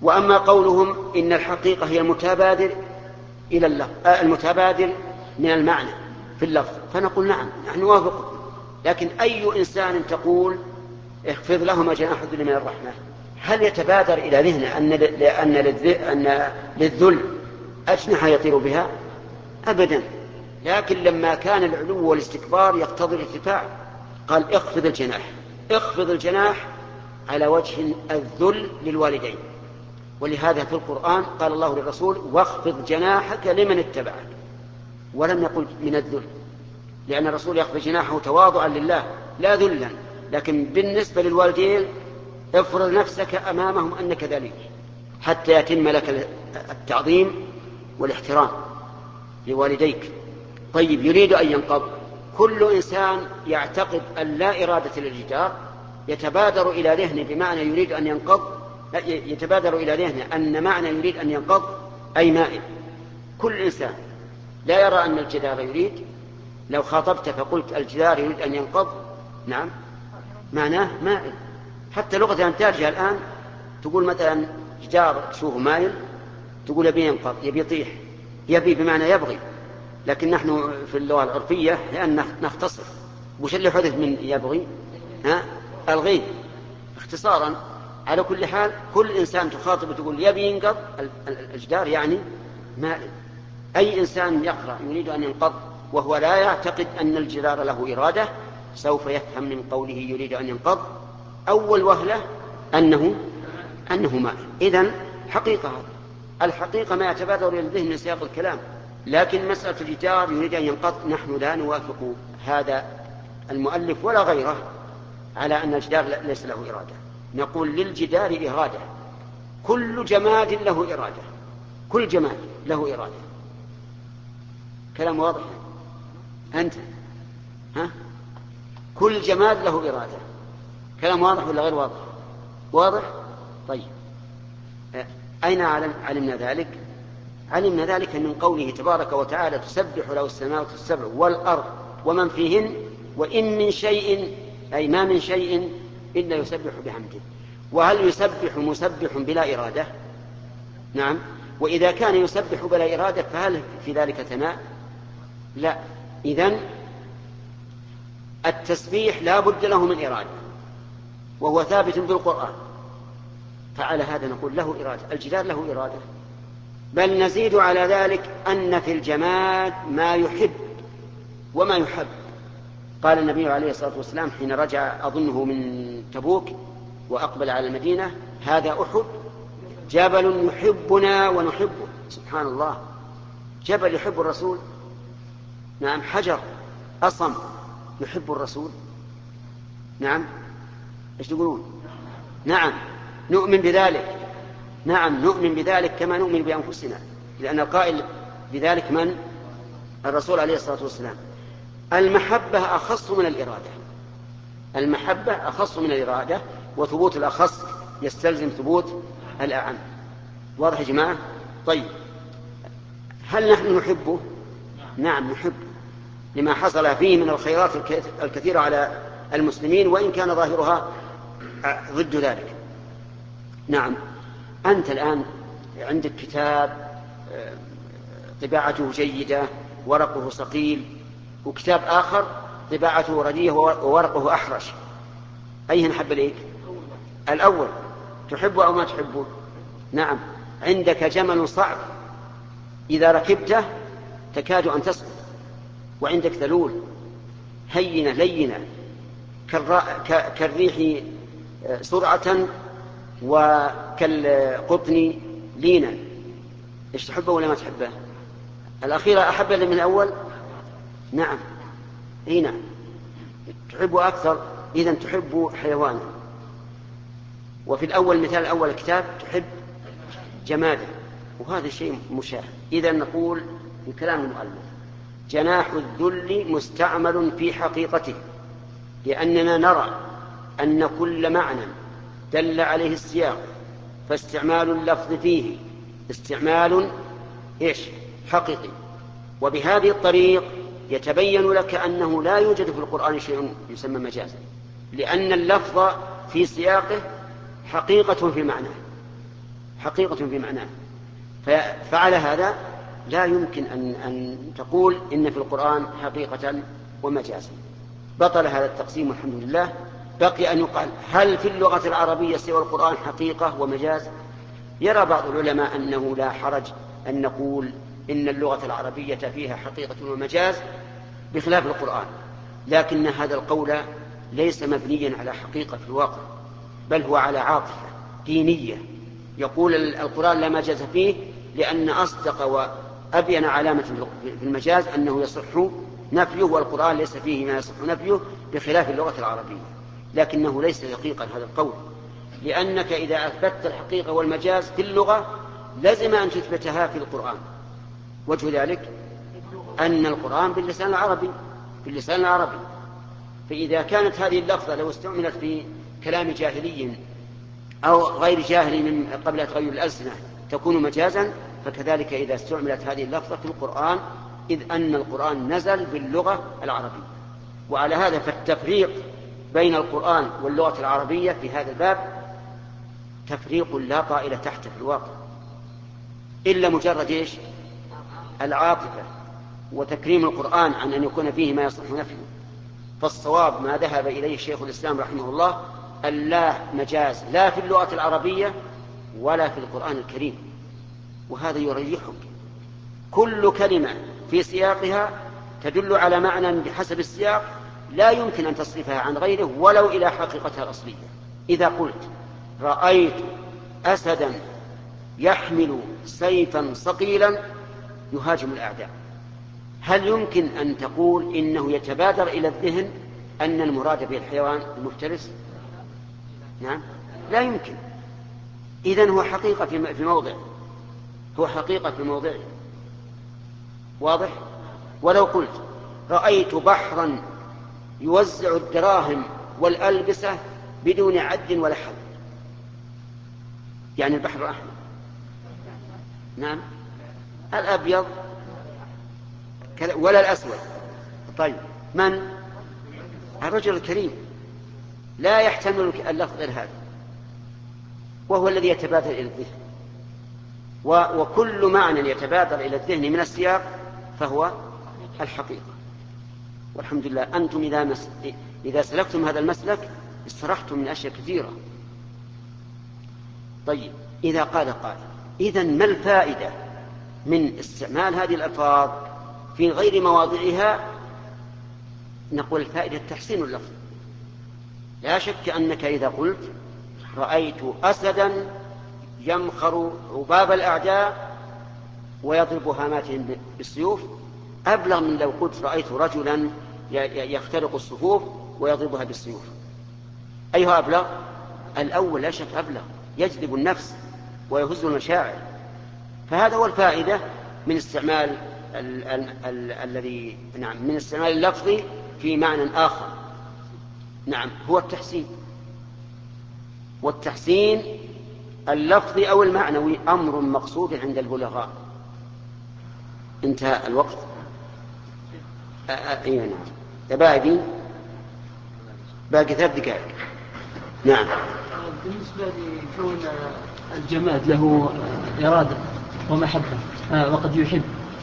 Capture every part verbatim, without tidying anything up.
وأما قولهم إن الحقيقة هي المتبادر إلى اللفظ المتبادر من المعنى في اللفظ، فنقول نعم نحن نوافقكم، لكن أي إنسان تقول اخفض لهما جناح الذل من الرحمة، هل يتبادر إلى ذهنه أن أن للذل أجنحة يطير بها؟ أبدا. لكن لما كان العلو والاستكبار يقتضي الارتفاع قال اخفض الجناح، اخفض الجناح على وجه الذل للوالدين. ولهذا في القرآن قال الله للرسول واخفض جناحك لمن اتبعك، ولم يقل من الذل، لأن الرسول يخفض جناحه تواضعا لله لا ذلا. لكن بالنسبة للوالدين افرض نفسك أمامهم أنك ذليل حتى يتم لك التعظيم والاحترام لوالديك. طيب يريد أن ينقض، كل إنسان يعتقد أن لا إرادة للجدار يتبادر إلى ذهنه بمعنى يريد أن ينقض، يتبادر إلى ذهنه أن معنى يريد أن ينقض أي مائل. كل إنسان لا يرى أن الجدار يريد، لو خاطبت فقلت الجدار يريد أن ينقض نعم معناه مائل. حتى لغة الأنتاجها الآن تقول مثلا جدار تشوفه مائل تقول يبي ينقض، يبي يطيح، يبي بمعنى يبغي. لكن نحن في اللغة العرفية لأن نختصر، وش اللي حدث من يبغي؟ ها الغي اختصارا. على كل حال كل إنسان تخاطب تقول يبي ينقض الجدار يعني مائل. أي إنسان يقرأ يريد أن ينقض وهو لا يعتقد أن الجدار له إرادة سوف يفهم من قوله يريد أن ينقض أول وهلة أنه أنه مائل. إذن حقيقة الحقيقة ما يتبادر إلى الذهن من سياق الكلام. لكن مسألة الجدار يريد أن ينقض نحن لا نوافق هذا المؤلف ولا غيره على أن الجدار ليس له إرادة. نقول للجدار إرادة، كل جماد له إرادة، كل جماد له إرادة. كلام واضح أنت ها؟ كل جماد له إرادة. كلام واضح ولا غير واضح؟ واضح. طيب أين علمنا ذلك؟ علمنا ذلك من قوله تبارك وتعالى تسبح له السماوات السبع والأرض ومن فيهن وإن من شيء أي ما من شيء إلا يسبح بحمده. وهل يسبح مسبح بلا إرادة؟ نعم. وإذا كان يسبح بلا إرادة فهل في ذلك ثناء؟ لا. إذن التسبيح لا بد له من إرادة وهو ثابت بالقرآن، فعلى هذا نقول له إرادة. الجدار له إرادة، بل نزيد على ذلك أن في الجماد ما يحب وما يحب. قال النبي عليه الصلاة والسلام حين رجع أظنه من تبوك وأقبل على المدينة هذا أحد جبل يحبنا ونحبه. سبحان الله، جبل يحب الرسول. نعم. حجر أصم يحب الرسول. نعم. ايش تقولون؟ نعم نؤمن بذلك. نعم نؤمن بذلك كما نؤمن بأنفسنا، لأن القائل بذلك من؟ الرسول عليه الصلاة والسلام. المحبة أخص من الإرادة، المحبة أخص من الإرادة، وثبوت الأخص يستلزم ثبوت الأعم. واضح يا جماعة؟ طيب هل نحن نحبه؟ نعم نحبه لما حصل فيه من الخيرات الكثيرة على المسلمين وإن كان ظاهرها ضد ذلك. نعم. أنت الآن عندك كتاب طباعته جيدة ورقه صقيل، وكتاب آخر طباعته رديئة وورقه أحرش، أيه نحب إليك؟ الأول. تحبه أو ما تحبه؟ نعم. عندك جمل صعب إذا ركبته تكاد أن تسقط، وعندك ذلول هينة لينة كالريح سرعة وكالقطن لينا. إيش تحبه ولا ما تحبه؟ الأخيرة أحب من الأول؟ نعم. إيه نعم تحبه أكثر. إذن تحب حيوانا. وفي الأول مثال الأول كتاب تحب جمادا، وهذا شيء مشاهد. إذن نقول في كلام المؤلف جناح الذل مستعمل في حقيقته، لأننا نرى أن كل معنى دل عليه السياق فاستعمال اللفظ فيه استعمال إيش؟ حقيقي. وبهذه الطريق يتبين لك أنه لا يوجد في القرآن شيء يسمى مجازا، لأن اللفظ في سياقه حقيقة في معناه. حقيقة في معناه. فعلى هذا لا يمكن أن, أن تقول إن في القرآن حقيقة ومجازا. بطل هذا التقسيم والحمد لله. بقي أن يقال هل في اللغة العربية سوى القرآن حقيقة ومجاز؟ يرى بعض العلماء أنه لا حرج أن نقول إن اللغة العربية فيها حقيقة ومجاز بخلاف القرآن، لكن هذا القول ليس مبنيا على حقيقة في الواقع، بل هو على عاطفة دينية. يقول القرآن لا مجاز فيه لأن أصدق وأبين علامة في المجاز أنه يصح نفيه، والقرآن ليس فيه ما يصح نفيه بخلاف اللغة العربية. لكنه ليس دقيقا هذا القول، لأنك إذا أثبتت الحقيقة والمجاز في اللغة لازم أن تثبتها في القرآن. وجه ذلك أن القرآن باللسان العربي باللسان العربي فإذا كانت هذه اللفظة لو استعملت في كلام جاهلي أو غير جاهلي من قبل تغير الألسنة تكون مجازا، فكذلك إذا استعملت هذه اللفظة في القرآن، إذ أن القرآن نزل باللغة العربية. وعلى هذا فالتفريق بين القرآن واللغة العربية في هذا الباب تفريق لا طائل تحته في الواقع، إلا مجرد إيش؟ العاطفة وتكريم القرآن عن أن يكون فيه ما يصح نفيه. فالصواب ما ذهب إليه شيخ الإسلام رحمه الله أن لا مجاز لا في اللغة العربية ولا في القرآن الكريم، وهذا يريحك. كل كلمة في سياقها تدل على معنى بحسب السياق لا يمكن أن تصرفها عن غيره ولو إلى حقيقتها الأصلية. إذا قلت رأيت أسدا يحمل سيفا صقيلا يهاجم الأعداء، هل يمكن أن تقول إنه يتبادر إلى الذهن أن المراد به الحيوان المفترس؟ نعم، لا يمكن. إذن هو حقيقة في موضع هو حقيقة في موضعه، واضح؟ ولو قلت رأيت بحرا يوزع الدراهم والألبسة بدون عد ولا حد، يعني البحر الأحمر، نعم، الأبيض ولا الأسود. طيب، من؟ الرجل الكريم لا يحتمل اللفظ غير هذا، وهو الذي يتبادر إلى الذهن. وكل معنى يتبادر إلى الذهن من السياق فهو الحقيقة. والحمد لله أنتم إذا, مس... إذا سلكتم هذا المسلك استرحتم من أشياء كثيرة. طيب، إذا قال قائل إذن ما الفائدة من استعمال هذه الألفاظ في غير مواضعها؟ نقول الفائدة تحسين اللفظ. لا شك أنك إذا قلت رأيت أسدا يمخر عباب الأعداء ويضرب هاماتهم بالسيوف أبلغ من لو قلت رأيت رجلا يخترق الصفوف ويضربها بالسيوف. أيها أبلغ؟ الأول لا شك أبلغ، يجذب النفس ويهز المشاعر. فهذا هو الفائدة من استعمال الذي نعم من استعمال اللفظ في معنى آخر. نعم، هو التحسين. والتحسين اللفظي أو المعنوي أمر مقصود عند البلغاء. انتهى الوقت. أيوة نعم، تباعدي باقي ثلاث دقائق. نعم. بالنسبة لكون الجماد له إرادة ومحبة وقد يحب،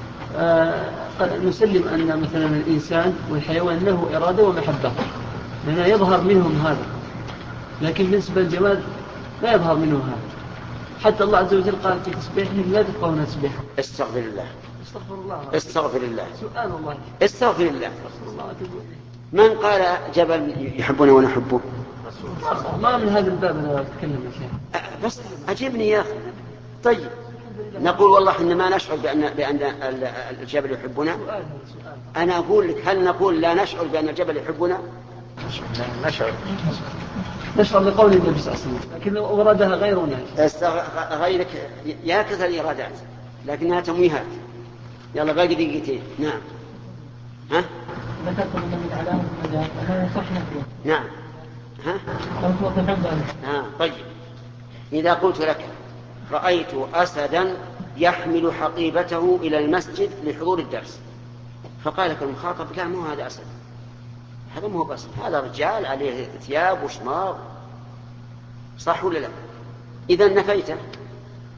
نسلم أن مثلا الإنسان والحيوان له إرادة ومحبة لأنه يظهر منهم هذا، لكن بالنسبة للجماد لا يظهر منه هذا. حتى الله عز وجل قال في تسبيحهم لا تفقهون تسبيحهم. استغفر الله استغفر الله استغفر الله سؤال الله استغفر الله. من قال جبل يحبنا ونحبه؟ ما من هذا الباب أنا أتكلم يا شيخ. بس أجيبني يا أخي. طيب، نقول والله إحنا ما نشعر بأن, بأن الجبل يحبنا. أنا أقول لك هل نقول لا نشعر بأن الجبل يحبنا؟ نشعر نشعر لقول النبي صلى الله عليه وسلم، لكن لو أرادها غيرنا غيرك ياكث الإرادات لكنها تمويهات. يلا باقي دقيقتين. نعم. ها؟ ذكرت من العلامة المجال أنه يصحنا فيه. نعم. ها؟ ها طيب، إذا قلت لك رأيت أسدا يحمل حقيبته إلى المسجد لحضور الدرس، فقال لك المخاطب لا مو هذا أسد، هذا مو بس هذا رجال عليه ثياب وشماغ، صح ولا لا؟ إذا نفيته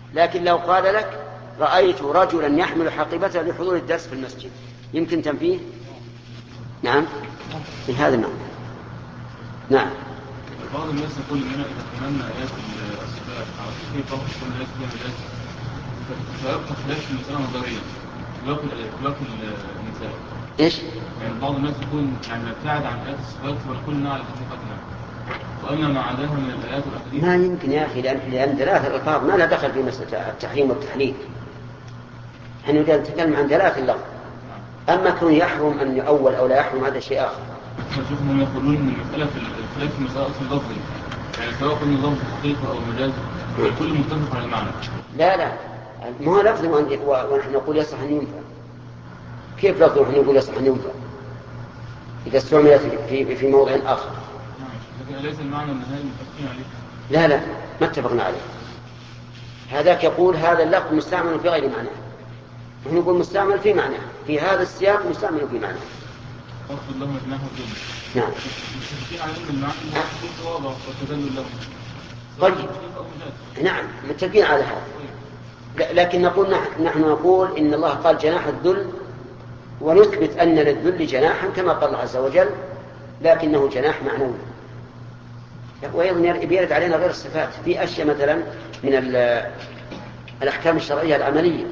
لكن لو قال لك رأيت رجلا يحمل حقيبته لحضور الدرس في المسجد يمكن تنفيه؟ نعم في هذا النوع. نعم. بعض الناس يقول اننا اذا فهمنا ايات الصفات على كيف توصف كل ايات فيها مجاز فيبقى خلاف المساله نظريا اطلاق اطلاق النساء. ايش؟ يعني بعض الناس يكون يعني نبتعد عن ايات الصفات ونقولنا على حقيقتنا واما ما عداها من الايات والاحاديث. ما يمكن يا اخي، لان لان ثلاث الالفاظ ما لا دخل في مساله التحريم والتحليل. احنا نتكلم عن ثلاث اللفظ. اما كون يحرم ان يؤول او لا يحرم هذا شيء اخر. شوفهم يقولون ان المساله في الخلاف في المساله اصلا لفظي، يعني سواء قلنا لفظ حقيقه او مجاز الكل متفق على المعنى. لا لا ما هو لفظ ونحن نقول يصح ان ينفع. كيف لفظ ونحن نقول يصح ان ينفع اذا استعملت في في موضع اخر؟ لكن أليس المعنى النهائي متفقين عليه؟ لا لا ما اتفقنا عليه. هذاك يقول هذا اللفظ مستعمل في غير معناه، نحن نقول مستعمل في معناه، في هذا السياق مستعمل في معناه. أخذ لهم جناح الذل. نعم. متفقين على أن المعنى واضح والتذلل لهم. طيب. نعم متفقين على هذا. لكن نقول نحن نقول إن الله قال جناح الذل، ونثبت أن للذل جناحا كما قال الله عز وجل، لكنه جناح معنوي. وأيضا يرد علينا غير الصفات في أشياء مثلا من الأحكام الشرعية العملية.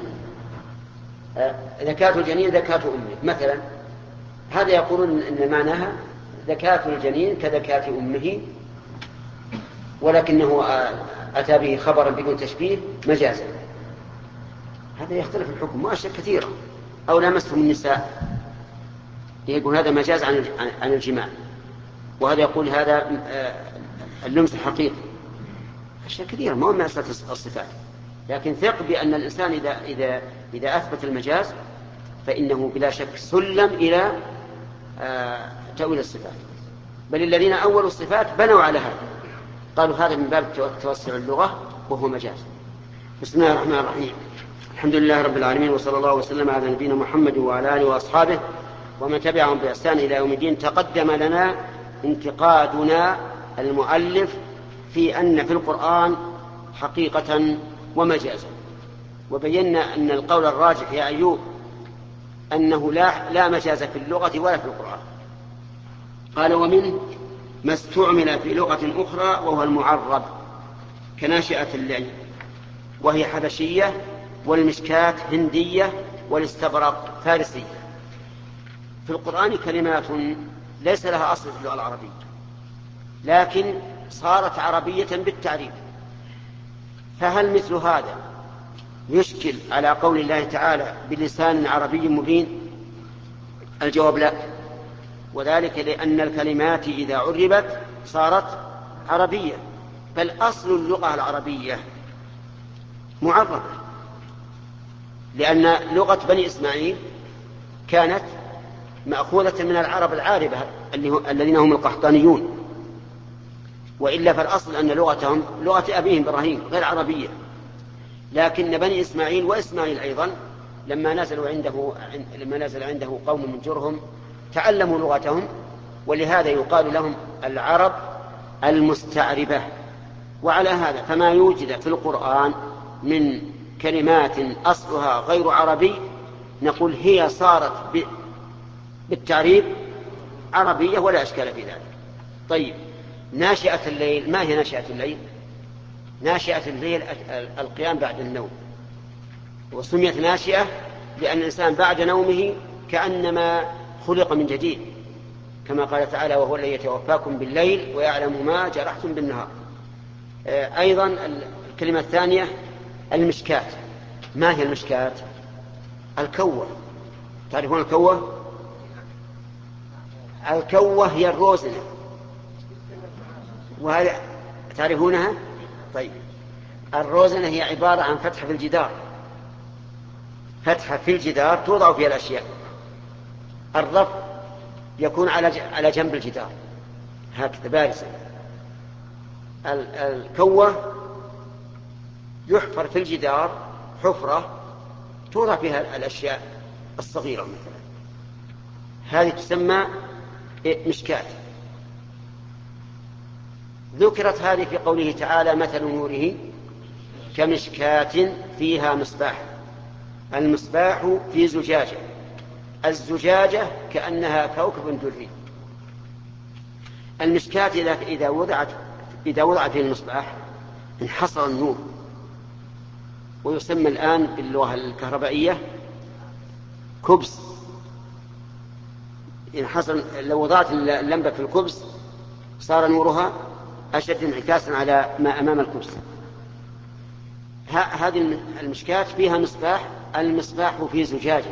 زكاة الجنين زكاة أمه مثلا، هذا يقولون إن معناها زكاة الجنين كزكاة أمه، ولكنه أتى به خبرا بدون تشبيه مجازا. هذا يختلف الحكم وأشياء كثيرة. أو لامستم النساء يقول هذا مجاز عن عن الجماع، وهذا يقول هذا اللمس الحقيقي. أشياء كثيرة ما هو من مسألة الصفات. لكن ثق بأن الإنسان إذا إذا إذا أثبت المجاز فإنه بلا شك سلم إلى تأويل الصفات. بل الذين أولوا الصفات بنوا على هذا، قالوا هذا من باب توسع اللغة وهو مجاز. بسم الله الرحمن الرحيم. الحمد لله رب العالمين، وصلى الله وسلم على نبينا محمد وعلى آله وأصحابه ومن تبعهم بإحسان إلى يوم الدين. تقدم لنا انتقادنا المؤلف في أن في القرآن حقيقة ومجازا، وبينا أن القول الراجح يا أيوب أنه لا, لا مجاز في اللغة ولا في القرآن. قال ومنه ما استعمل في لغة أخرى وهو المعرب كناشئة الليل وهي حبشية، والمشكاة هندية، والاستبرق فارسية. في القرآن كلمات ليس لها أصل في اللغة العربية، لكن صارت عربية بالتعريف. فهل مثل هذا يشكل على قول الله تعالى بلسان عربي مبين؟ الجواب لا، وذلك لأن الكلمات إذا عربت صارت عربية. بل أصل اللغة العربية معربة، لأن لغة بني إسماعيل كانت مأخوذة من العرب العاربة الذين هم القحطانيون، وإلا فالأصل أن لغتهم لغة أبيهم إبراهيم غير عربية. لكن بني إسماعيل وإسماعيل أيضا لما نزلوا عنده لما نزل عنده قوم من جرهم تعلموا لغتهم، ولهذا يقال لهم العرب المستعربة. وعلى هذا فما يوجد في القرآن من كلمات أصلها غير عربي نقول هي صارت بالتعريب عربية ولا أشكال في ذلك. طيب، ناشئة الليل، ما هي ناشئة الليل؟ ناشئة الليل القيام بعد النوم، وسميت ناشئة لأن الإنسان بعد نومه كأنما خلق من جديد، كما قال تعالى وهو الذي يتوفاكم بالليل ويعلم ما جرحتم بالنهار. أيضا الكلمة الثانية المشكاة. ما هي المشكاة؟ الكوة. تعرفون الكوة؟ الكوة هي الروزنة، وهل تعرفونها؟ طيب، الروزنة هي عبارة عن فتحة في الجدار، فتحة في الجدار توضع فيها الأشياء. الرف يكون على على جنب الجدار هكذا بارزا. الكوة يحفر في الجدار حفرة توضع فيها الأشياء الصغيرة مثلا، هذه تسمى مشكاة. ذكرت هذه في قوله تعالى مثل نوره كمشكاة فيها مصباح. المصباح في زجاجة، الزجاجة كأنها كوكب دري. المشكاة إذا وضعت إذا وضعت في المصباح انحصر النور، ويسمى الآن باللغة الكهربائية كبس. انحصر، لو وضعت اللمبة في الكبس صار نورها أشد انعكاسا على ما أمام الكبس. هذه المشكاة فيها مصباح، المصباح في زجاجة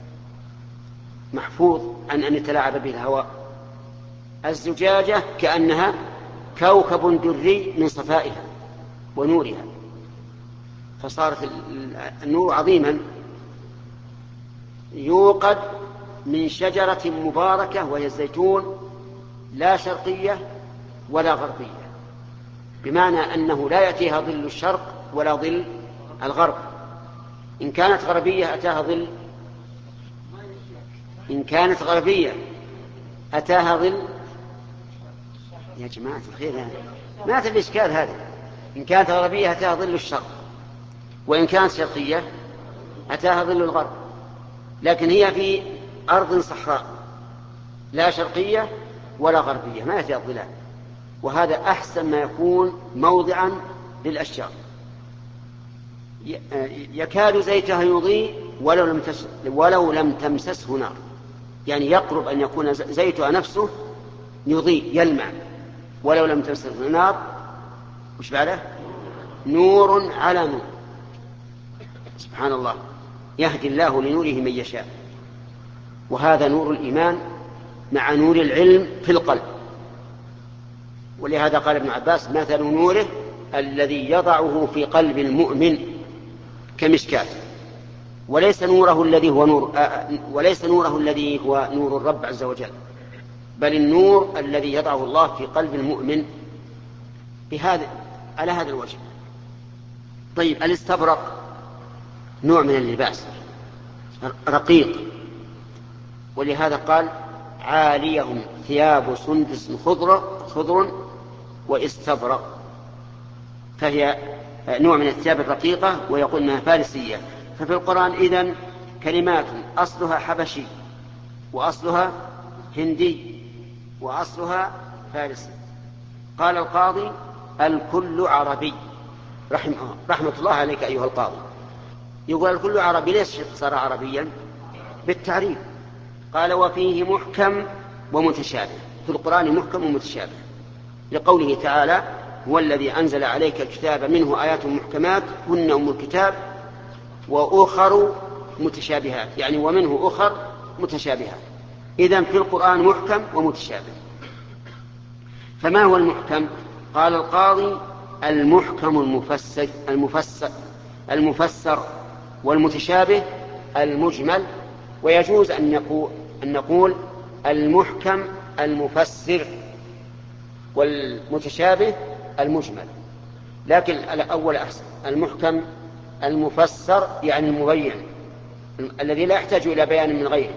محفوظ عن أن يتلاعب به الهواء. الزجاجة كأنها كوكب دري من صفائها ونورها، فصارت النور عظيما. يوقد من شجرة مباركة وهي الزيتون، لا شرقية ولا غربية، بمعنى أنه لا يأتيها ظل الشرق ولا ظل الغرب. إن كانت غربية أتاها ظل إن كانت غربية أتاها ظل يا جماعة الخير، ما في إشكال هذا. إن كانت غربية أتاها ظل الشرق، وإن كانت شرقية أتاها ظل الغرب. لكن هي في أرض صحراء لا شرقية ولا غربية، ما فيها الظلال، وهذا أحسن ما يكون موضعا للأشجار. يكاد زيتها يضيء ولو لم ولو لم تمسسه نار، يعني يقرب أن يكون زيتها نفسه يضيء يلمع ولو لم تمسسه نار. وش بعده؟ نور على نور. سبحان الله، يهدي الله لنوره من يشاء. وهذا نور الإيمان مع نور العلم في القلب. ولهذا قال ابن عباس: مثل نوره الذي يضعه في قلب المؤمن كمشكاة. وليس نوره الذي هو نور وليس نوره الذي هو نور الرب عز وجل، بل النور الذي يضعه الله في قلب المؤمن بهذا على هذا الوجه. طيب، الاستبرق نوع من اللباس رقيق، ولهذا قال: عاليهم ثياب سندس خضر خضر واستبرق، فهي نوع من الثياب الرقيقة، ويقول انها فارسية. ففي القرآن إذن كلمات أصلها حبشي وأصلها هندي وأصلها فارسي. قال القاضي: الكل عربي. رحمه, رحمة الله عليك أيها القاضي. يقول الكل عربي، ليش صار عربيا؟ بالتعريف. قال: وفيه محكم ومتشابه. في القرآن محكم ومتشابه، لقوله تعالى: هو الذي أنزل عليك الكتاب منه آيات محكمات هن أم الكتاب وأخر متشابهات، يعني ومنه أخر متشابهات. إذن في القرآن محكم ومتشابه. فما هو المحكم؟ قال القاضي: المحكم المفسر المفسر المفسر والمتشابه المجمل. ويجوز أن نقول, أن نقول المحكم المفسر والمتشابه المجمل، لكن الأول أحسن. المحكم المفسر يعني المبين الذي لا يحتاج إلى بيان من غيره.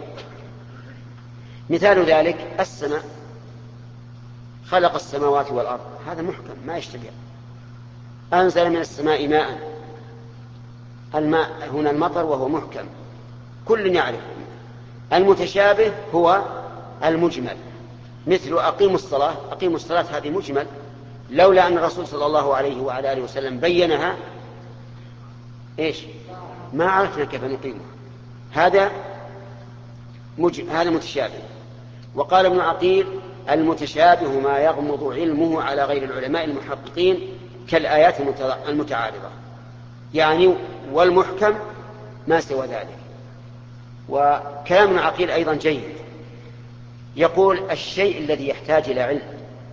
مثال ذلك السماء، خلق السماوات والأرض، هذا محكم ما يشتبه. أنزل من السماء ماء، الماء هنا المطر وهو محكم كل يعرف. المتشابه هو المجمل، مثل أقيموا الصلاة. أقيموا الصلاة هذه مجمل، لولا أن الرسول صلى الله عليه وعلى آله وسلم بينها إيش ما عرفنا كيف نقيمها. هذا مج... هذا متشابه. وقال ابن عقيل: المتشابه ما يغمض علمه على غير العلماء المحققين كالآيات المتعارضة، يعني والمحكم ما سوى ذلك. وكلام ابن عقيل أيضا جيد، يقول: الشيء الذي يحتاج إلى علم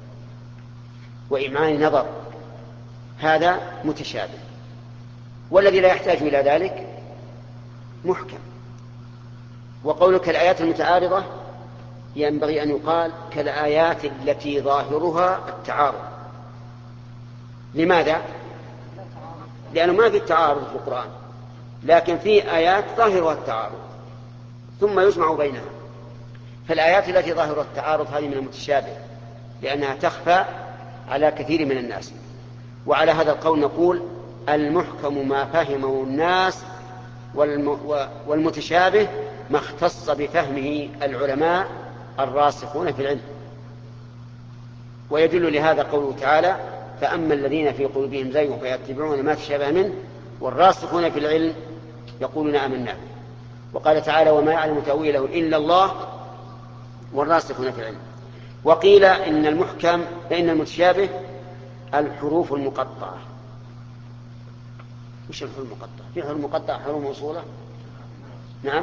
وإمعان نظر هذا متشابه، والذي لا يحتاج إلى ذلك محكم. وقولك الآيات المتعارضة ينبغي أن يقال كالآيات التي ظاهرها التعارض. لماذا؟ لأنه ما في التعارض في القرآن، لكن في آيات ظاهرها التعارض ثم يجمع بينها. فالآيات التي ظاهرها التعارض هذه من المتشابه، لأنها تخفى على كثير من الناس. وعلى هذا القول نقول المحكم ما فهمه الناس والمتشابه ما اختص بفهمه العلماء الراسخون في العلم. ويدل لهذا قوله تعالى فأما الذين في قلوبهم زيغ فيتبعون ما تشابه منه والراسخون في العلم يقولون آمنا به. وقال تعالى وما يعلم تأويله إلا الله والراسخون في العلم. وقيل إن المحكم فإن المتشابه الحروف المقطعة. وش الحروف المقطعة؟ في حروف مقطعة حروف موصولة؟ نعم،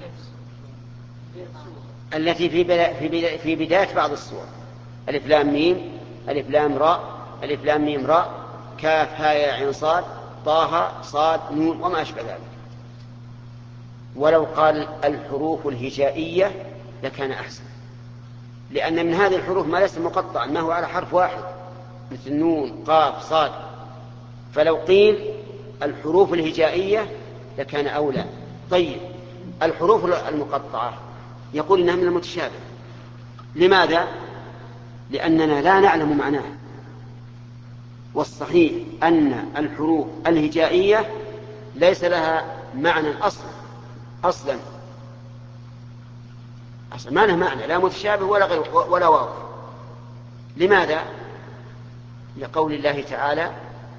التي في بداية, في بداية بعض السور، ألف لام ميم، ألف لام راء، ألف لام ميم راء، كاف هاء ياء عين صاد، طه صاد نون وما أشبه ذلك. ولو قال الحروف الهجائية لكان أحسن، لأن من هذه الحروف ما ليس مقطعا، ما هو على حرف واحد مثل نون قاف صاد. فلو قيل الحروف الهجائية لكان أولى. طيب الحروف المقطعة يقول إنها من المتشابه. لماذا؟ لأننا لا نعلم معناها. والصحيح أن الحروف الهجائية ليس لها معنى أصلا أصلا أصلا ما لها معنى، لا متشابه ولا غير ولا واضح. لماذا؟ لقول الله تعالى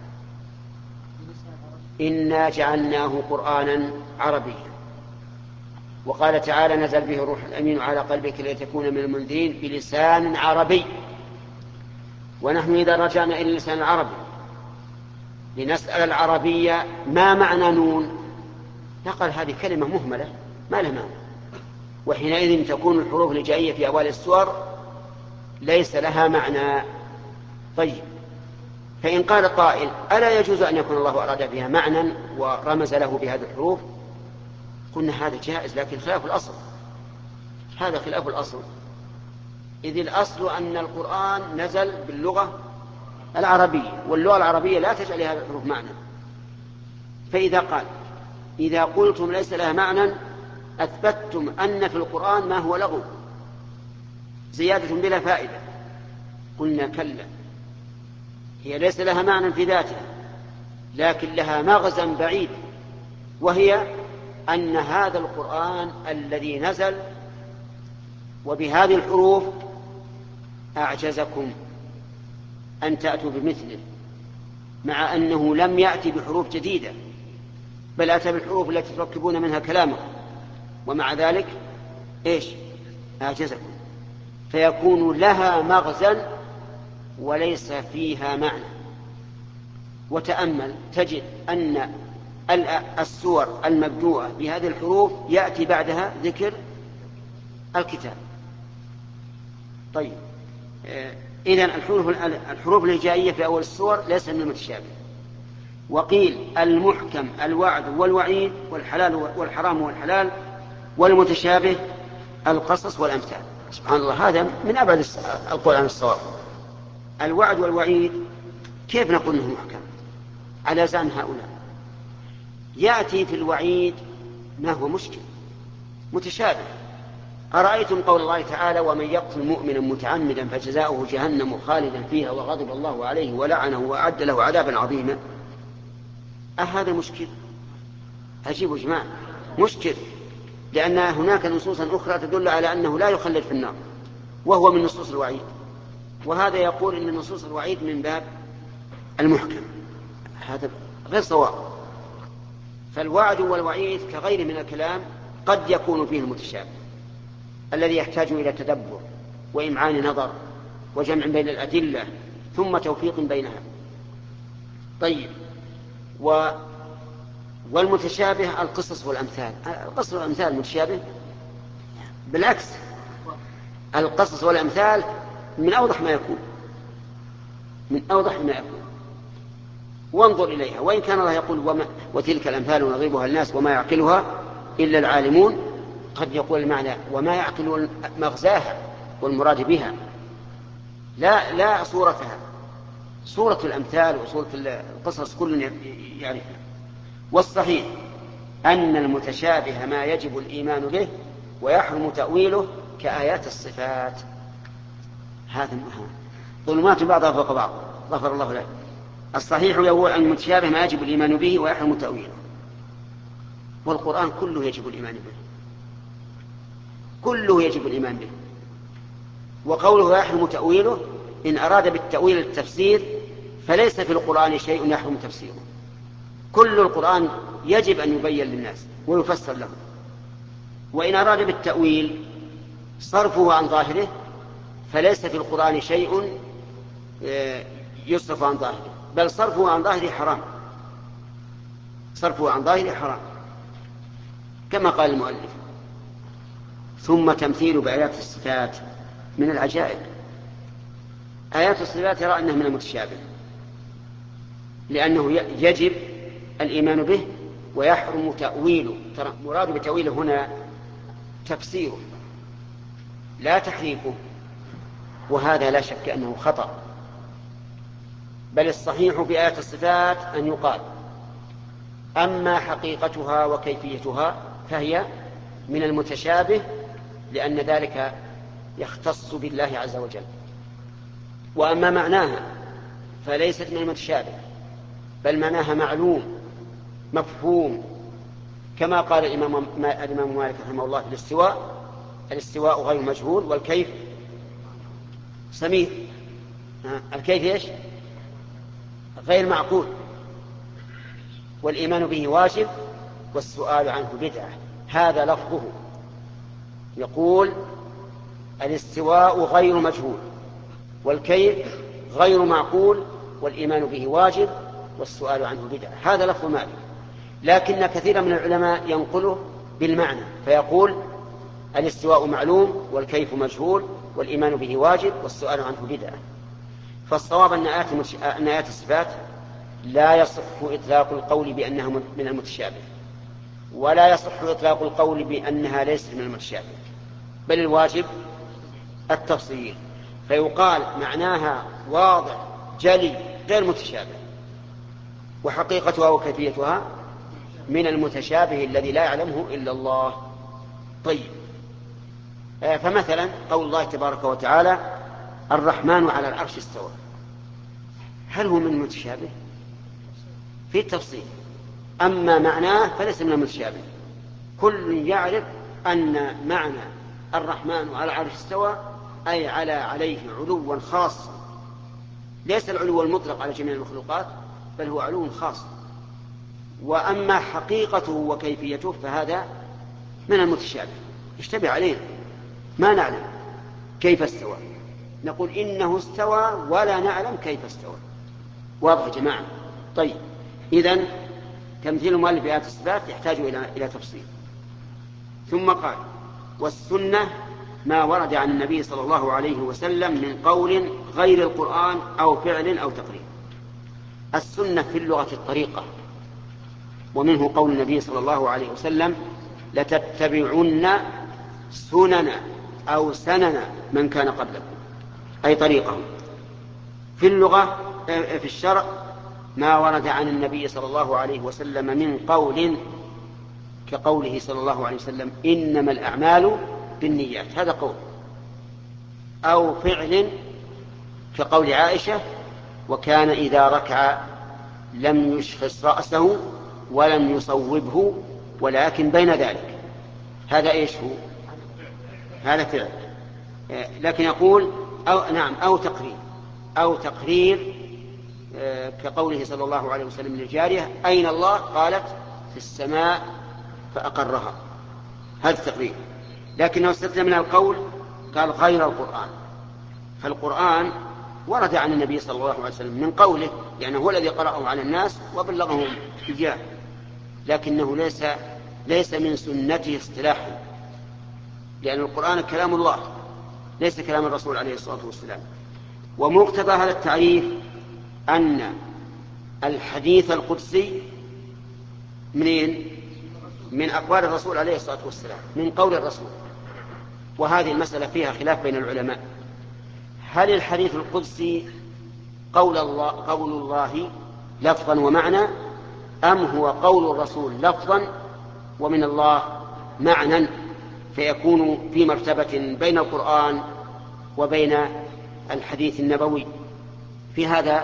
إنا جعلناه قرآنا عربيا. وقال تعالى نزل به الروح الأمين على قلبك لتكون من المنذرين بلسان عربي. ونحن إذا رجعنا إلى اللسان العربي لنسأل العربية ما معنى نون، نقل هذه كلمة مهملة ما لها معنى، وحينئذ تكون الحروف الهجائية في أوائل السور ليس لها معنى. طيب فإن قال قائل ألا يجوز أن يكون الله أراد بها معنى ورمز له بهذه الحروف؟ قلنا هذا جائز، لكن خلاف الأصل. هذا خلاف الأصل، إذ الأصل أن القرآن نزل باللغة العربية، واللغة العربية لا تجعل هذه الحروف معنى. فإذا قال إذا قلتم ليس لها معنى أثبتتم أن في القرآن ما هو لغو زيادة بلا فائدة. قلنا كلا، هي ليس لها معنى في ذاتها، لكن لها مغزى بعيد، وهي أن هذا القرآن الذي نزل وبهذه الحروف أعجزكم أن تأتوا بمثله، مع أنه لم يأتي بحروف جديدة بل أتى بالحروف التي تركبون منها كلامه، ومع ذلك إيش أعجزكم. فيكون لها مغزى وليس فيها معنى. وتأمل تجد أن السور المبدوءة بهذه الحروف يأتي بعدها ذكر الكتاب. طيب إذن الحروف الحروف الهجائية في أول السور ليس من المتشابه. وقيل المحكم الوعد والوعيد والحلال والحرام والحلال، والمتشابه القصص والأمثال. سبحان الله، هذا من أبعد القول عن الصواب. الوعد والوعيد كيف نقول انه محكم على زعم هؤلاء؟ يأتي في الوعيد ما هو مشكل متشابه. أرأيتم قول الله تعالى ومن يقتل مؤمنا متعمدا فجزاؤه جهنم خالدا فيها وغضب الله عليه ولعنه وأعد له عذابا عظيما. أهذا مشكل؟ عجيب يا جماعة، مشكل، لأن هناك نصوصا أخرى تدل على أنه لا يخلد في النار، وهو من نصوص الوعيد. وهذا يقول إن نصوص الوعيد من باب المحكم. هذا غير صواب. فالوعد والوعيد كغير من الكلام قد يكون فيه المتشابه الذي يحتاج إلى تدبر وإمعان نظر وجمع بين الأدلة ثم توفيق بينها. طيب و والمتشابه القصص والأمثال. القصص والأمثال متشابه؟ بالعكس، القصص والأمثال من أوضح ما يكون، من أوضح ما يكون. وانظر إليها، وإن كان الله يقول وما وتلك الأمثال نضربها الناس وما يعقلها إلا العالمون، قد يقول المعنى وما يعقل مغزاها والمراد بها، لا لا صورتها. صورة الأمثال وصورة القصص كل يعرفها. والصحيح أن المتشابه ما يجب الإيمان به ويحرم تأويله كآيات الصفات. هذا ظلمات بعضها فوق بعض، غفر الله له. الصحيح يقول أن المتشابه ما يجب الإيمان به ويحرم تأويله، والقرآن كله يجب الإيمان به، كله يجب الإيمان به. وقوله يحرم تأويله إن أراد بالتأويل التفسير فليس في القرآن شيء يحرم تفسيره، كل القرآن يجب أن يبين للناس ويفسر لهم. وإن أراد بالتأويل صرفه عن ظاهره فليس في القرآن شيء يصرف عن ظاهره، بل صرفه عن ظاهره حرام، صرفه عن ظاهره حرام كما قال المؤلف. ثم تمثيل بآيات الصفات من العجائب. آيات الصفات يرى أنها من المتشابه لأنه يجب الإيمان به ويحرم تأويله. ترى مراد بتأويله هنا تفسيره لا تحريفه، وهذا لا شك أنه خطأ. بل الصحيح بآيات الصفات أن يقال أما حقيقتها وكيفيتها فهي من المتشابه، لأن ذلك يختص بالله عز وجل. وأما معناها فليست من المتشابه، بل معناها معلوم مفهوم، كما قال الإمام, الإمام مالك رحمه الله في الاستواء: الاستواء غير مجهول والكيف سميع. الكيف إيش؟ غير معقول، والإيمان به واجب والسؤال عنه بدعة. هذا لفظه، يقول الاستواء غير مجهول والكيف غير معقول والإيمان به واجب والسؤال عنه بدعة. هذا لفظ مالك، لكن كثيرا من العلماء ينقله بالمعنى فيقول الاستواء معلوم والكيف مجهول والإيمان به واجب والسؤال عنه بدعة. فالصواب أن آيات الصفات لا يصح إطلاق القول بأنها من المتشابه، ولا يصح إطلاق القول بأنها ليست من المتشابه، بل الواجب التفصيل، فيقال معناها واضح جلي غير متشابه، وحقيقتها وكيفيتها من المتشابه الذي لا يعلمه إلا الله. طيب، فمثلا قول الله تبارك وتعالى الرحمن على العرش استوى، هل هو من المتشابه؟ في التفصيل. أما معناه فليس من المتشابه، كل يعرف أن معنى الرحمن على العرش استوى أي على عليه علوا خاصا، ليس العلو المطلق على جميع المخلوقات، بل هو علو خاص. وأما حقيقته وكيفيته فهذا من المتشابه، اشتبه علينا، ما نعلم كيف استوى، نقول إنه استوى ولا نعلم كيف استوى. واضح يا جماعة؟ طيب، إذن تمثيل المؤلف بآيات الصفات يحتاج إلى إلى تفصيل. ثم قال والسنة ما ورد عن النبي صلى الله عليه وسلم من قول غير القرآن أو فعل أو تقرير. السنة في اللغة الطريقة، ومنه قول النبي صلى الله عليه وسلم لتتبعن سنن أو سنن من كان قبلكم، أي طريقه. في اللغة في الشرع ما ورد عن النبي صلى الله عليه وسلم من قول كقوله صلى الله عليه وسلم إنما الأعمال بالنيات، هذا قول. أو فعل كقول عائشة وكان إذا ركع لم يشخص رأسه ولم يصوبه ولكن بين ذلك، هذا إيش هو؟ هذا فعل. لكن يقول أو نعم أو تقرير، أو تقرير كقوله صلى الله عليه وسلم للجارية أين الله؟ قالت في السماء فأقرها، هذا تقرير. لكنه استثنى من القول قال غير القرآن، فالقرآن ورد عن النبي صلى الله عليه وسلم من قوله، يعني هو الذي قرأه على الناس وبلغهم إياه، لكنه ليس ليس من سنته اصطلاحا، لأن القرآن كلام الله ليس كلام الرسول عليه الصلاة والسلام. ومقتضى هذا التعريف أن الحديث القدسي منين؟ من أقوال الرسول عليه الصلاة والسلام، من قول الرسول. وهذه المسألة فيها خلاف بين العلماء، هل الحديث القدسي قول الله, قول الله لفظا ومعنى، أم هو قول الرسول لفظا ومن الله معنى، فيكون في مرتبة بين القرآن وبين الحديث النبوي؟ في هذا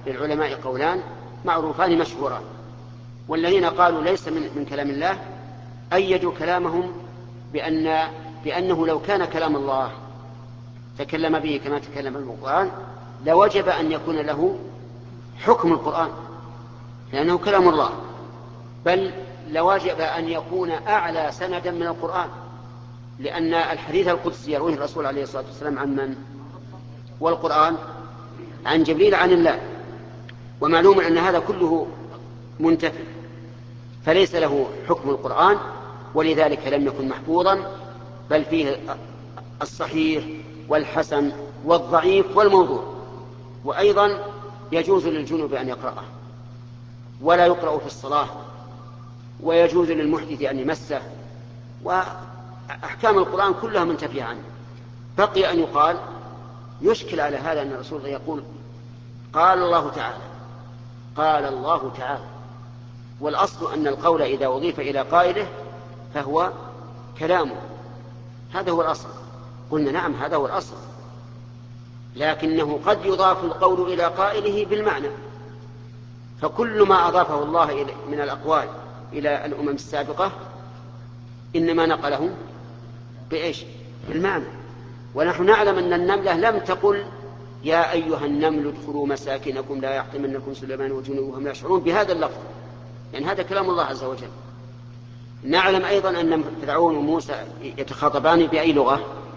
للعلماء قولان معروفان مشهوران، والذين قالوا ليس من, من كلام الله أيدوا كلامهم بأن بأنه لو كان كلام الله تكلم به كما تكلم القرآن لوجب أن يكون له حكم القرآن لأنه كلام الله، بل لوجب أن يكون أعلى سندا من القرآن، لأن الحديث القدسي يرويه الرسول عليه الصلاة والسلام عن من؟ والقرآن عن جبريل عن الله، ومعلوم أن هذا كله منتفي فليس له حكم القرآن، ولذلك لم يكن محفوظا، بل فيه الصحيح والحسن والضعيف والموضوع. وأيضا يجوز للجنوب أن يقرأه ولا يقرأ في الصلاة، ويجوز للمحدث أن يمسه، وأحكام القرآن كلها منتفية عنه. بقي أن يقال يشكل على هذا أن الرسول يقول قال الله تعالى قال الله تعالى، والأصل أن القول إذا أضيف إلى قائله فهو كلامه، هذا هو الأصل. قلنا نعم هذا هو الأصل، لكنه قد يضاف القول إلى قائله بالمعنى، فكل ما أضافه الله من الأقوال إلى الأمم السابقة إنما نقله بإيش؟ بالمعنى. ونحن نعلم أن النملة لم تقل يا أيها النمل ادخلوا مساكنكم لا يحطمنكم سليمان وجنوده وهم لا يشعرون بهذا اللفظ، يعني هذا كلام الله عز وجل. نعلم أيضا أن فرعون وموسى يتخاطبان بأي لغة؟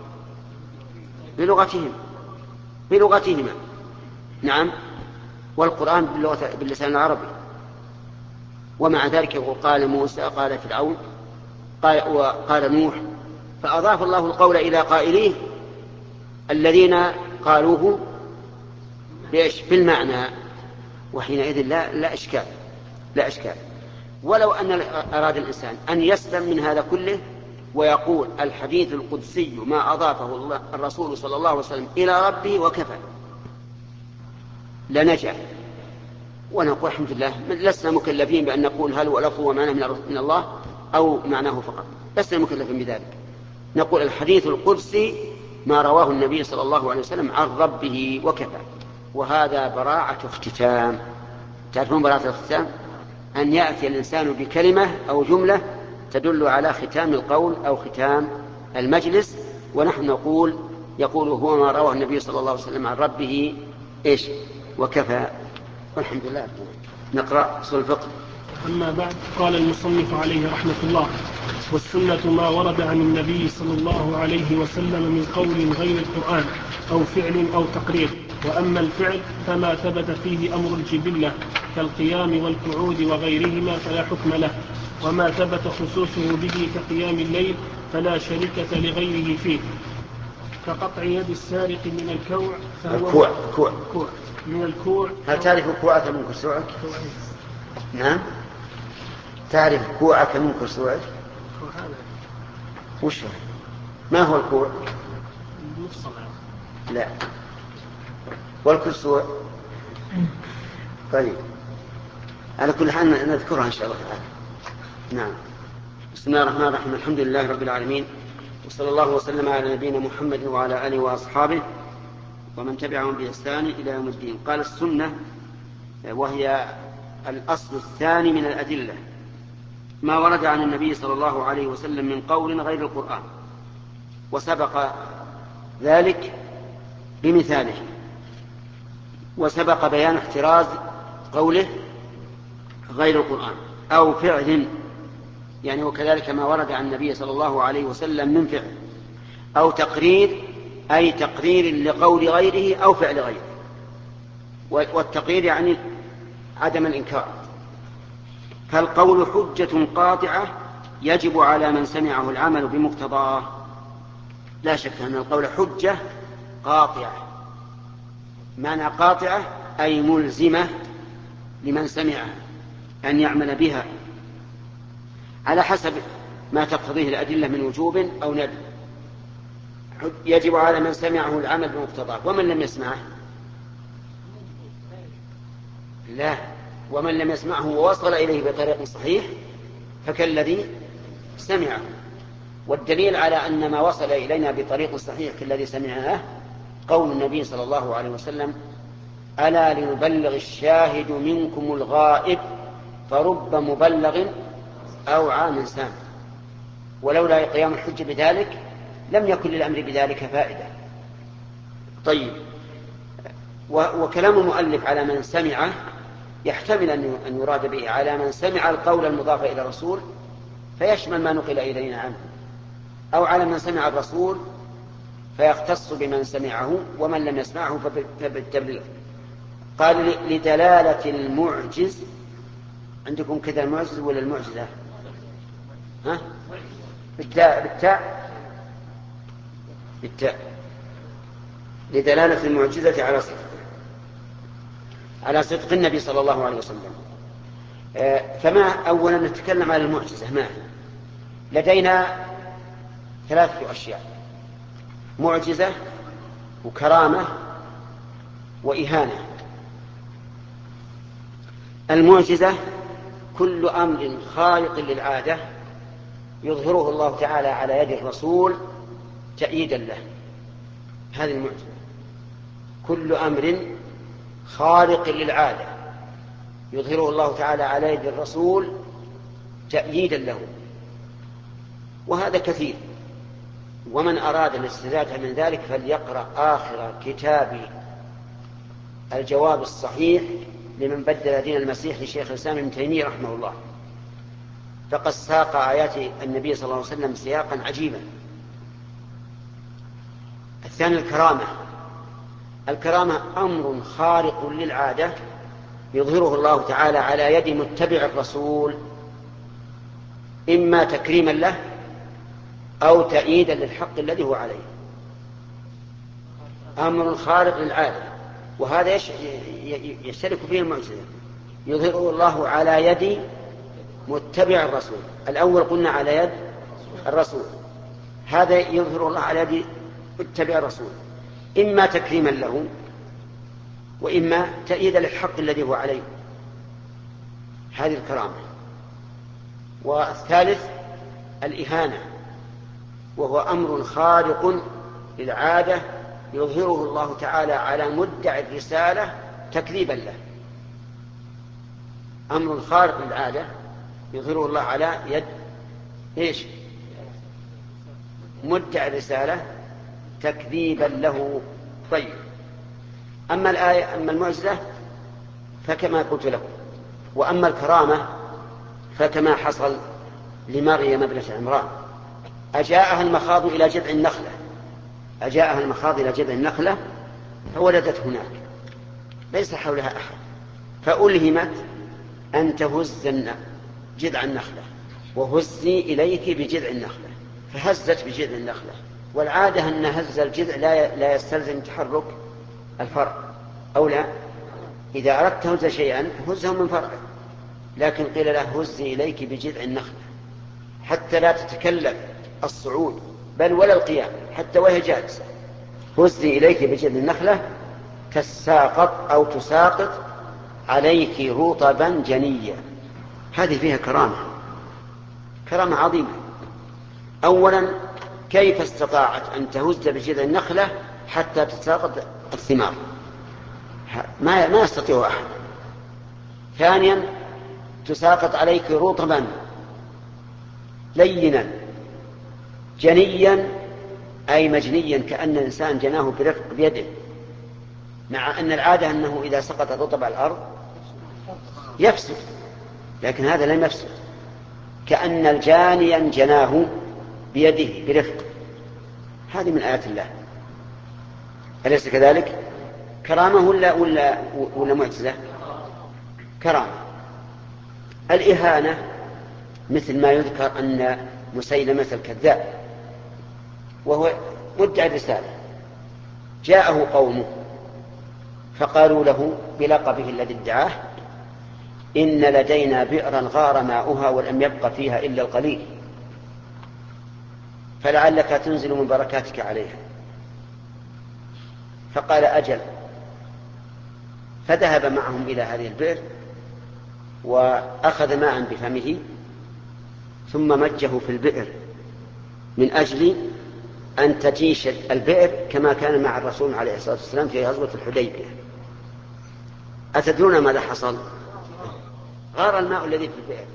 بلغتهم بلغتهما، نعم، والقرآن باللغة باللسان العربي. ومع ذلك قال موسى قال فرعون قال وقال نوح، فأضاف الله القول إلى قائليه الذين قالوه بإيش؟ بالمعنى، وحينئذ لا, لا إشكال لا إشكال. ولو أن أراد الإنسان أن يسلم من هذا كله ويقول الحديث القدسي ما أضافه الرسول صلى الله عليه وسلم إلى ربه وكفى لنجا، ونقول الحمد لله لسنا مكلفين بأن نقول هل هو لفظ ومعناه من الله أو معناه فقط، لسنا مكلفين بذلك. نقول الحديث القدسي ما رواه النبي صلى الله عليه وسلم عن ربه وكفى، وهذا براعة اختتام. تعرفون براعة الاختتام؟ أن يأتي الإنسان بكلمة أو جملة تدل على ختام القول أو ختام المجلس، ونحن نقول يقول هو ما رواه النبي صلى الله عليه وسلم عن ربه إيش وكفى، والحمد لله. نقرأ أصول الفقه. أما بعد، قال المصنف عليه رحمة الله: والسنة ما ورد عن النبي صلى الله عليه وسلم من قول غير القرآن أو فعل أو تقرير. وأما الفعل فما ثبت فيه أمر الجبلة كالقيام والقعود وغيرهما فلا حكم له، وما ثبت خصوصه به كقيام الليل فلا شركة لغيره فيه، كقطع يد السارق من الكوع فهو الكوع كوع. كوع من الكوع. هل تعرف كوعك من كسوعك؟ نعم، تعرف كوعك من كسوعك؟ وش هو؟ ما هو الكوع؟ لا، والكسوع طيب، على كل حال نذكرها إن شاء الله تعالى. نعم. بسم الله الرحمن الرحيم، الحمد لله رب العالمين، وصلى الله وسلم على نبينا محمد وعلى آله وأصحابه ومن تبعهم بإحسان إلى يوم الدين. قال السنة وهي الأصل الثاني من الأدلة ما ورد عن النبي صلى الله عليه وسلم من قول غير القرآن، وسبق ذلك بمثاله، وسبق بيان احتراز قوله غير القرآن أو فعل، يعني وكذلك ما ورد عن النبي صلى الله عليه وسلم من فعل، أو تقرير أي تقرير لقول غيره أو فعل غيره، والتقرير يعني عدم الإنكار. فالقول حجة قاطعة يجب على من سمعه العمل بمقتضاه. لا شك أن القول حجة قاطعة، معنى قاطعة أي ملزمة لمن سمعها أن يعمل بها على حسب ما تقتضيه الأدلة من وجوب أو ندب. يجب على من سمعه العمل بمقتضاه، ومن لم يسمعه لا، ومن لم يسمعه ووصل إليه بطريق صحيح فكالذي سمعه. والدليل على أن ما وصل إلينا بطريق صحيح كالذي سمعه قول النبي صلى الله عليه وسلم ألا ليبلغ الشاهد منكم الغائب فرب مبلغ أوعى من سامع. ولولا قيام الحج بذلك لم يكن للأمر بذلك فائدة. طيب، وكلام المؤلف على من سمعه يحتمل أن يراد به على من سمع القول المضاف إلى الرسول فيشمل ما نقل إلينا عنه، أو على من سمع الرسول فيختص بمن سمعه ومن لم يسمعه فبالتبليغ. قال لدلالة المعجز. عندكم كذا المعجز ولا المعجزة؟ ها؟ بالتاء بالتاء بالتاء لدلالة المعجزة على صدق على صدق النبي صلى الله عليه وسلم. فما أولا نتكلم على المعجزة. ما هي؟ لدينا ثلاثة أشياء: معجزة وكرامة وإهانة. المعجزة كل أمر خارق للعادة يظهره الله تعالى على يد الرسول تأييدا له. هذه المعجزة. كل أمر خارق للعادة يظهره الله تعالى على يد الرسول تأييدا له، وهذا كثير. ومن أراد الاستزادة من ذلك فليقرأ آخر كتاب الجواب الصحيح لمن بدل دين المسيح لشيخ الإسلام ابن تيمية رحمه الله، فقد ساق آيات النبي صلى الله عليه وسلم سياقا عجيبا. الثاني الكرامة. الكرامة أمر خارق للعادة يظهره الله تعالى على يد متبع الرسول، إما تكريما له أو تأييدا للحق الذي هو عليه. أمر خارق للعادة، وهذا يشترك فيه المعجزة، يظهره الله على يد متبع الرسول. الأول قلنا على يد الرسول، هذا يظهر الله على يد متبع الرسول، إما تكريما له وإما تأييدا للحق الذي هو عليه. هذه الكرامة. والثالث الإهانة، وهو أمر خارق للعادة يظهره الله تعالى على مدعي الرسالة تكذيبا له. أمر خارق للعادة يظهره الله على يد إيش؟ مدعي الرسالة تكذيبا له. طيب، أما الآية أما المعجزة فكما قلت لكم، وأما الكرامة فكما حصل لمريم ابنة عمران. أجاءها المخاض إلى جذع النخلة أجاءها المخاض إلى جذع النخلة فولدت هناك ليس حولها أحد، فألهمت أن تهز جذع النخلة، وهزي إليك بجذع النخلة، فهزت بجذع النخلة. والعادة أن هز الجذع لا يستلزم تحرك الفرع، أو لا، إذا أردت هز شيئا هزه من فرعه، لكن قيل له هزي إليك بجذع النخلة حتى لا تتكلف الصعود بل ولا القيام، حتى وهي جالسة. هزي إليك بجذع النخلة تساقط أو تساقط عليك رطبا جنيا. هذه فيها كرامة، كرامة عظيمة. أولا، كيف استطاعت أن تهز بجذع النخلة حتى تساقط الثمار؟ ما ما يستطيع أحد. ثانيا، تساقط عليك رطبا لينا جنيا، أي مجنيا، كأن الإنسان جناه برفق بيده، مع أن العادة أنه إذا سقط الرطب على الأرض يفسد، لكن هذا لم يفسد، كأن الجانيا جناه بيده برفق. هذه من آيات الله، أليس كذلك؟ كرامة ولا, ولا, ولا معجزة؟ كرامة. الإهانة مثل ما يذكر أن مسيلمة الكذاب وهو مدعي الرسالة جاءه قومه فقالوا له بلقبه الذي ادعاه: إن لدينا بئرا غار ماؤها ولم يبق فيها إلا القليل فلعلك تنزل من بركاتك عليها. فقال أجل. فذهب معهم إلى هذه البئر وأخذ ماء بفمه ثم مجه في البئر من أجل أن تجيش البئر كما كان مع الرسول عليه الصلاة والسلام في غزوة الحديبية. أتدرون ماذا حصل؟ غار الماء الذي في البئر.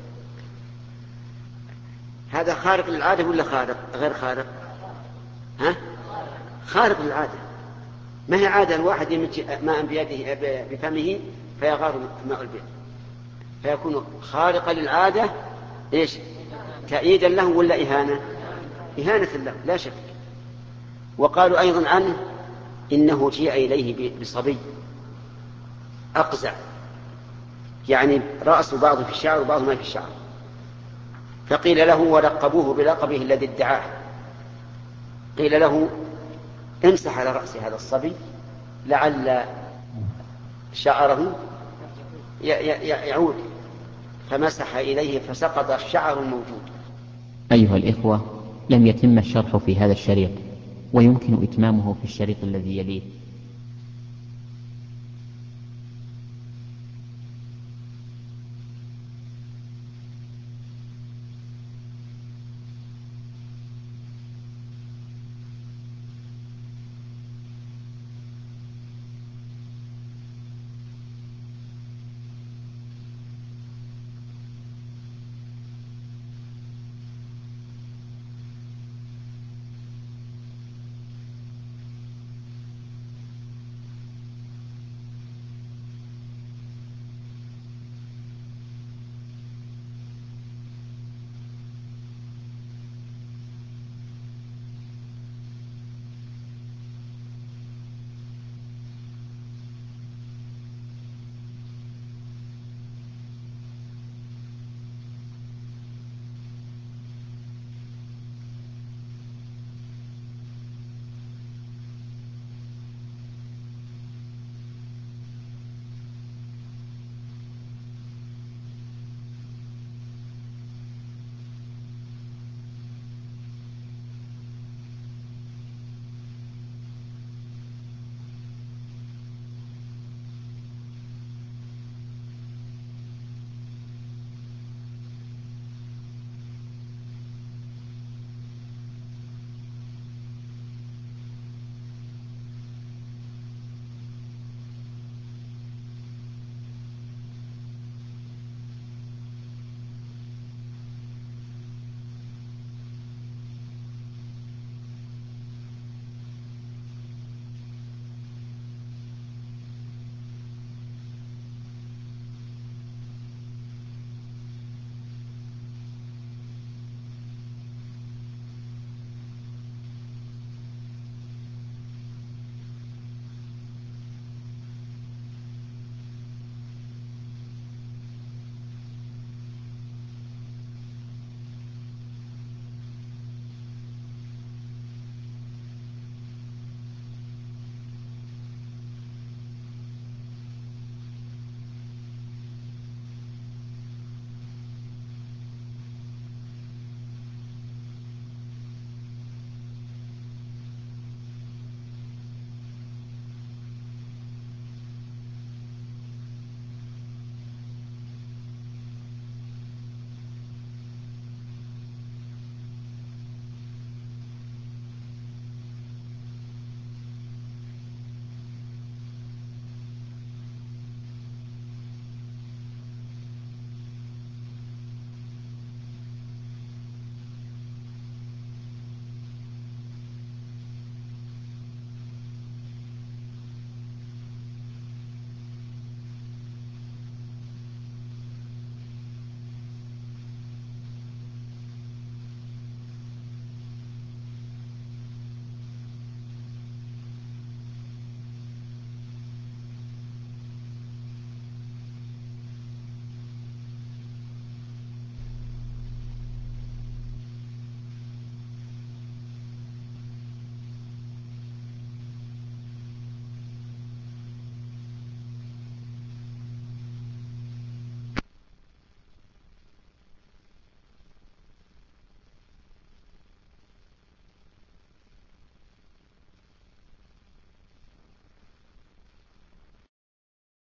هذا خارق للعادة ولا خارق غير خارق؟ ها؟ خارق للعادة. ما هي عادة الواحد يمشي ماء بيده بفمه فيغار ماء البئر، فيكون خارقا للعادة. إيش؟ تأييدا له ولا إهانة؟ إهانة له لا شك. وقالوا أيضا عنه إنه جيء إليه بصبي أقزع، يعني رأسه بعضه في الشعر وبعضه ما في الشعر، فقيل له ولقبوه بلقبه الذي ادعاه، قيل له امسح على رأس هذا الصبي لعل شعره يعود، فمسح إليه فسقط الشعر الموجود. أيها الإخوة، لم يتم الشرح في هذا الشريط، ويمكن إتمامه في الشريط الذي يليه.